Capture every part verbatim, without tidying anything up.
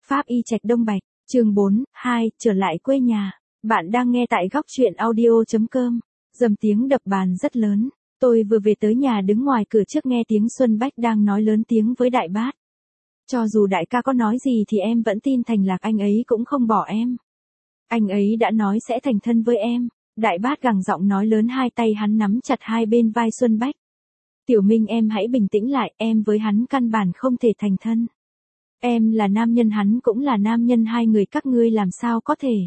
Pháp y Trạch Đông Bạch, chương bốn, hai, trở lại quê nhà. Bạn đang nghe tại góc truyện audio.com. Dầm tiếng đập bàn rất lớn. Tôi vừa về tới nhà đứng ngoài cửa trước nghe tiếng Xuân Bách đang nói lớn tiếng với Đại Bát. Cho dù đại ca có nói gì thì em vẫn tin Thành Lạc anh ấy cũng không bỏ em. Anh ấy đã nói sẽ thành thân với em. Đại Bát gằn giọng nói lớn, hai tay hắn nắm chặt hai bên vai Xuân Bách. Tiểu Minh, em hãy bình tĩnh lại, em với hắn căn bản không thể thành thân. Em là nam nhân, hắn cũng là nam nhân, hai người các ngươi làm sao có thể.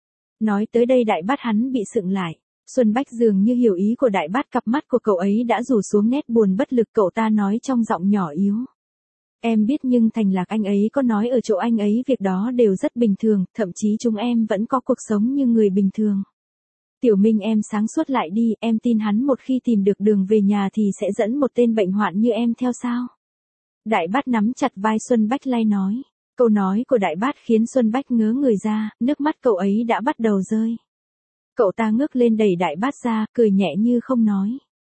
Nói tới đây Đại Bát hắn bị sượng lại. Xuân Bách dường như hiểu ý của Đại Bát, cặp mắt của cậu ấy đã rủ xuống nét buồn bất lực, cậu ta nói trong giọng nhỏ yếu. Em biết, nhưng Thành Lạc anh ấy có nói ở chỗ anh ấy việc đó đều rất bình thường, thậm chí chúng em vẫn có cuộc sống như người bình thường. Tiểu Minh, em sáng suốt lại đi, em tin hắn một khi tìm được đường về nhà thì sẽ dẫn một tên bệnh hoạn như em theo sao? Đại Bát nắm chặt vai Xuân Bách lay nói. Câu nói của Đại Bát khiến Xuân Bách ngớ người ra, nước mắt cậu ấy đã bắt đầu rơi. Cậu ta ngước lên đẩy Đại Bát ra, cười nhẹ như không nói.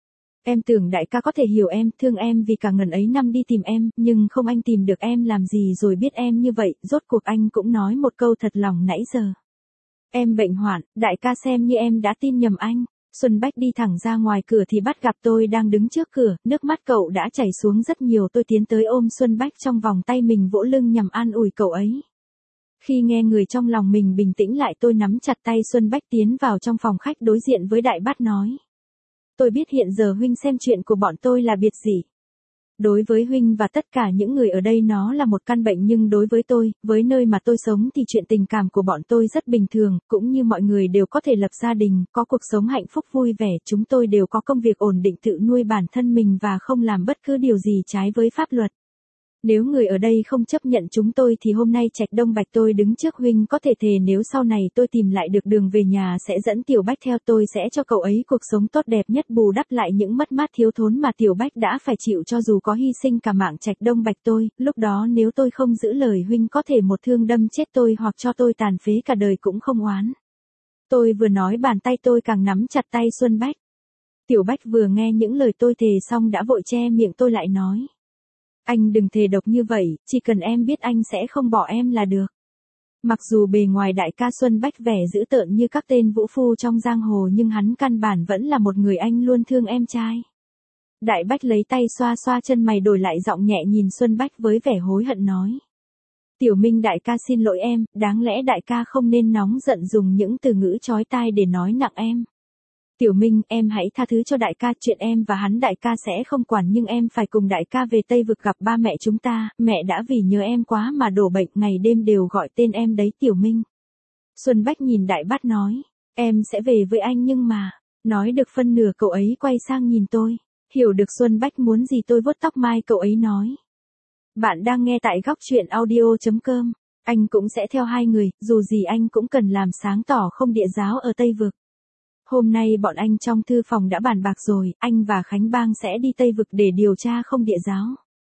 Em tưởng đại ca có thể hiểu em, thương em vì cả ngần ấy năm đi tìm em, nhưng không, anh tìm được em làm gì rồi biết em như vậy, rốt cuộc anh cũng nói một câu thật lòng nãy giờ. Em bệnh hoạn, đại ca xem như em đã tin nhầm anh. Xuân Bách đi thẳng ra ngoài cửa thì bắt gặp tôi đang đứng trước cửa, nước mắt cậu đã chảy xuống rất nhiều. Tôi tiến tới ôm Xuân Bách trong vòng tay mình, vỗ lưng nhằm an ủi cậu ấy. Khi nghe người trong lòng mình bình tĩnh lại, tôi nắm chặt tay Xuân Bách tiến vào trong phòng khách đối diện với Đại Bát nói. Tôi biết hiện giờ huynh xem chuyện của bọn tôi là biệt gì. Đối với huynh và tất cả những người ở đây nó là một căn bệnh, nhưng đối với tôi, với nơi mà tôi sống thì chuyện tình cảm của bọn tôi rất bình thường, cũng như mọi người đều có thể lập gia đình, có cuộc sống hạnh phúc vui vẻ, chúng tôi đều có công việc ổn định tự nuôi bản thân mình và không làm bất cứ điều gì trái với pháp luật. Nếu người ở đây không chấp nhận chúng tôi thì hôm nay Trạch Đông Bạch tôi đứng trước huynh có thể thề nếu sau này tôi tìm lại được đường về nhà sẽ dẫn Tiểu Bách theo, tôi sẽ cho cậu ấy cuộc sống tốt đẹp nhất, bù đắp lại những mất mát thiếu thốn mà Tiểu Bách đã phải chịu, cho dù có hy sinh cả mạng Trạch Đông Bạch tôi, lúc đó nếu tôi không giữ lời huynh có thể một thương đâm chết tôi hoặc cho tôi tàn phế cả đời cũng không oán. Tôi vừa nói bàn tay tôi càng nắm chặt tay Xuân Bách. Tiểu Bách vừa nghe những lời tôi thề xong đã vội che miệng tôi lại nói. Anh đừng thề độc như vậy, chỉ cần em biết anh sẽ không bỏ em là được. Mặc dù bề ngoài đại ca Xuân Bách vẻ dữ tợn như các tên vũ phu trong giang hồ, nhưng hắn căn bản vẫn là một người anh luôn thương em trai. Đại Bách lấy tay xoa xoa chân mày, đổi lại giọng nhẹ nhìn Xuân Bách với vẻ hối hận nói. Tiểu Minh, đại ca xin lỗi em, đáng lẽ đại ca không nên nóng giận dùng những từ ngữ chói tai để nói nặng em. Tiểu Minh, em hãy tha thứ cho đại ca, chuyện em và hắn đại ca sẽ không quản, nhưng em phải cùng đại ca về Tây Vực gặp ba mẹ chúng ta, mẹ đã vì nhớ em quá mà đổ bệnh, ngày đêm đều gọi tên em đấy Tiểu Minh. Xuân Bách nhìn Đại Bát nói, em sẽ về với anh nhưng mà, nói được phân nửa cậu ấy quay sang nhìn tôi, hiểu được Xuân Bách muốn gì tôi vuốt tóc mai cậu ấy nói. Bạn đang nghe tại góc truyện audio.com, anh cũng sẽ theo hai người, dù gì anh cũng cần làm sáng tỏ không địa giáo ở Tây Vực. Hôm nay bọn anh trong thư phòng đã bàn bạc rồi, anh và Khánh Bang sẽ đi Tây Vực để điều tra không địa giáo.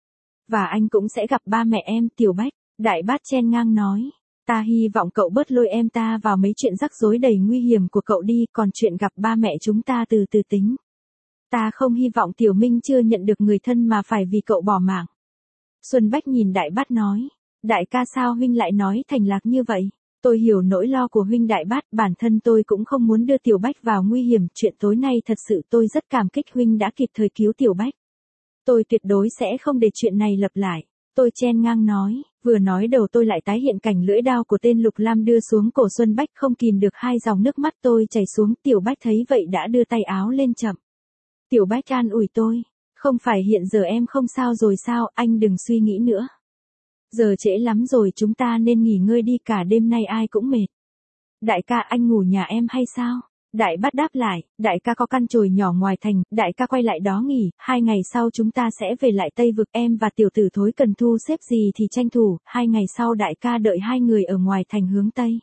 Và anh cũng sẽ gặp ba mẹ em, Tiểu Bách. Đại Bát chen ngang nói. Ta hy vọng cậu bớt lôi em ta vào mấy chuyện rắc rối đầy nguy hiểm của cậu đi, còn chuyện gặp ba mẹ chúng ta từ từ tính. Ta không hy vọng Tiểu Minh chưa nhận được người thân mà phải vì cậu bỏ mạng. Xuân Bách nhìn Đại Bát nói. Đại ca, sao huynh lại nói Thành Lạc như vậy? Tôi hiểu nỗi lo của huynh Đại Bát, bản thân tôi cũng không muốn đưa Tiểu Bách vào nguy hiểm, chuyện tối nay thật sự tôi rất cảm kích huynh đã kịp thời cứu Tiểu Bách. Tôi tuyệt đối sẽ không để chuyện này lặp lại. Tôi chen ngang nói, vừa nói đầu tôi lại tái hiện cảnh lưỡi đao của tên Lục Lam đưa xuống cổ Xuân Bách, không kìm được hai dòng nước mắt tôi chảy xuống. Tiểu Bách thấy vậy đã đưa tay áo lên chậm. Tiểu Bách an ủi tôi, không phải hiện giờ em không sao rồi sao, anh đừng suy nghĩ nữa. Giờ trễ lắm rồi, chúng ta nên nghỉ ngơi đi, cả đêm nay ai cũng mệt. Đại ca, anh ngủ nhà em hay sao? Đại Bát đáp lại, đại ca có căn chòi nhỏ ngoài thành, đại ca quay lại đó nghỉ, hai ngày sau chúng ta sẽ về lại Tây Vực, em và tiểu tử Thối cần thu xếp gì thì tranh thủ, hai ngày sau đại ca đợi hai người ở ngoài thành hướng Tây.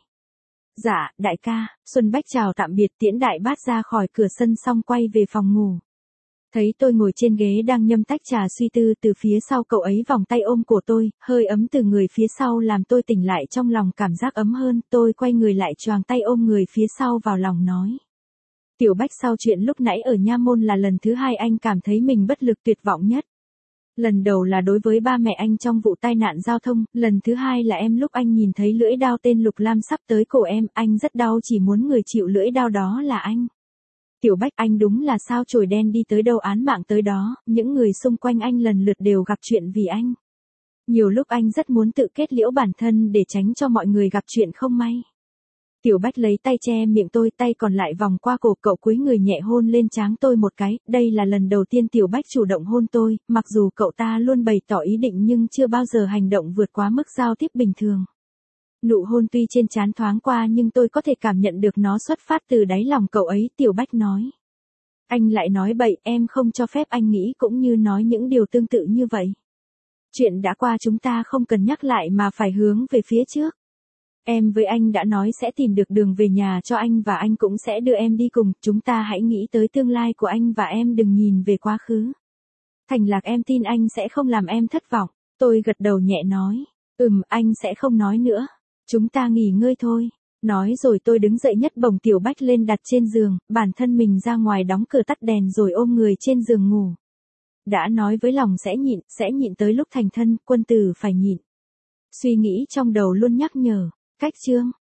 Dạ, đại ca. Xuân Bách chào tạm biệt tiễn Đại Bát ra khỏi cửa sân xong quay về phòng ngủ. Thấy tôi ngồi trên ghế đang nhâm tách trà suy tư, từ phía sau cậu ấy vòng tay ôm cổ tôi, hơi ấm từ người phía sau làm tôi tỉnh lại trong lòng cảm giác ấm hơn, tôi quay người lại choàng tay ôm người phía sau vào lòng nói. Tiểu Bách, sau chuyện lúc nãy ở Nha Môn là lần thứ hai anh cảm thấy mình bất lực tuyệt vọng nhất. Lần đầu là đối với ba mẹ anh trong vụ tai nạn giao thông, lần thứ hai là em lúc anh nhìn thấy lưỡi dao tên Lục Lam sắp tới cổ em, anh rất đau chỉ muốn người chịu lưỡi dao đó là anh. Tiểu Bách, anh đúng là sao chổi đen đi tới đâu án mạng tới đó, những người xung quanh anh lần lượt đều gặp chuyện vì anh. Nhiều lúc anh rất muốn tự kết liễu bản thân để tránh cho mọi người gặp chuyện không may. Tiểu Bách lấy tay che miệng tôi, tay còn lại vòng qua cổ cậu, cúi người nhẹ hôn lên trán tôi một cái, đây là lần đầu tiên Tiểu Bách chủ động hôn tôi, mặc dù cậu ta luôn bày tỏ ý định nhưng chưa bao giờ hành động vượt quá mức giao tiếp bình thường. Nụ hôn tuy trên trán thoáng qua nhưng tôi có thể cảm nhận được nó xuất phát từ đáy lòng cậu ấy. Tiểu Bách nói. Anh lại nói bậy, em không cho phép anh nghĩ cũng như nói những điều tương tự như vậy. Chuyện đã qua chúng ta không cần nhắc lại mà phải hướng về phía trước. Em với anh đã nói sẽ tìm được đường về nhà cho anh và anh cũng sẽ đưa em đi cùng, chúng ta hãy nghĩ tới tương lai của anh và em, đừng nhìn về quá khứ. Thành Lạc, em tin anh sẽ không làm em thất vọng. Tôi gật đầu nhẹ nói. Ừm, anh sẽ không nói nữa. Chúng ta nghỉ ngơi thôi. Nói rồi tôi đứng dậy nhấc bổng Tiểu Bách lên đặt trên giường, bản thân mình ra ngoài đóng cửa tắt đèn rồi ôm người trên giường ngủ. Đã nói với lòng sẽ nhịn, sẽ nhịn tới lúc thành thân, quân tử phải nhịn. Suy nghĩ trong đầu luôn nhắc nhở. Cách chương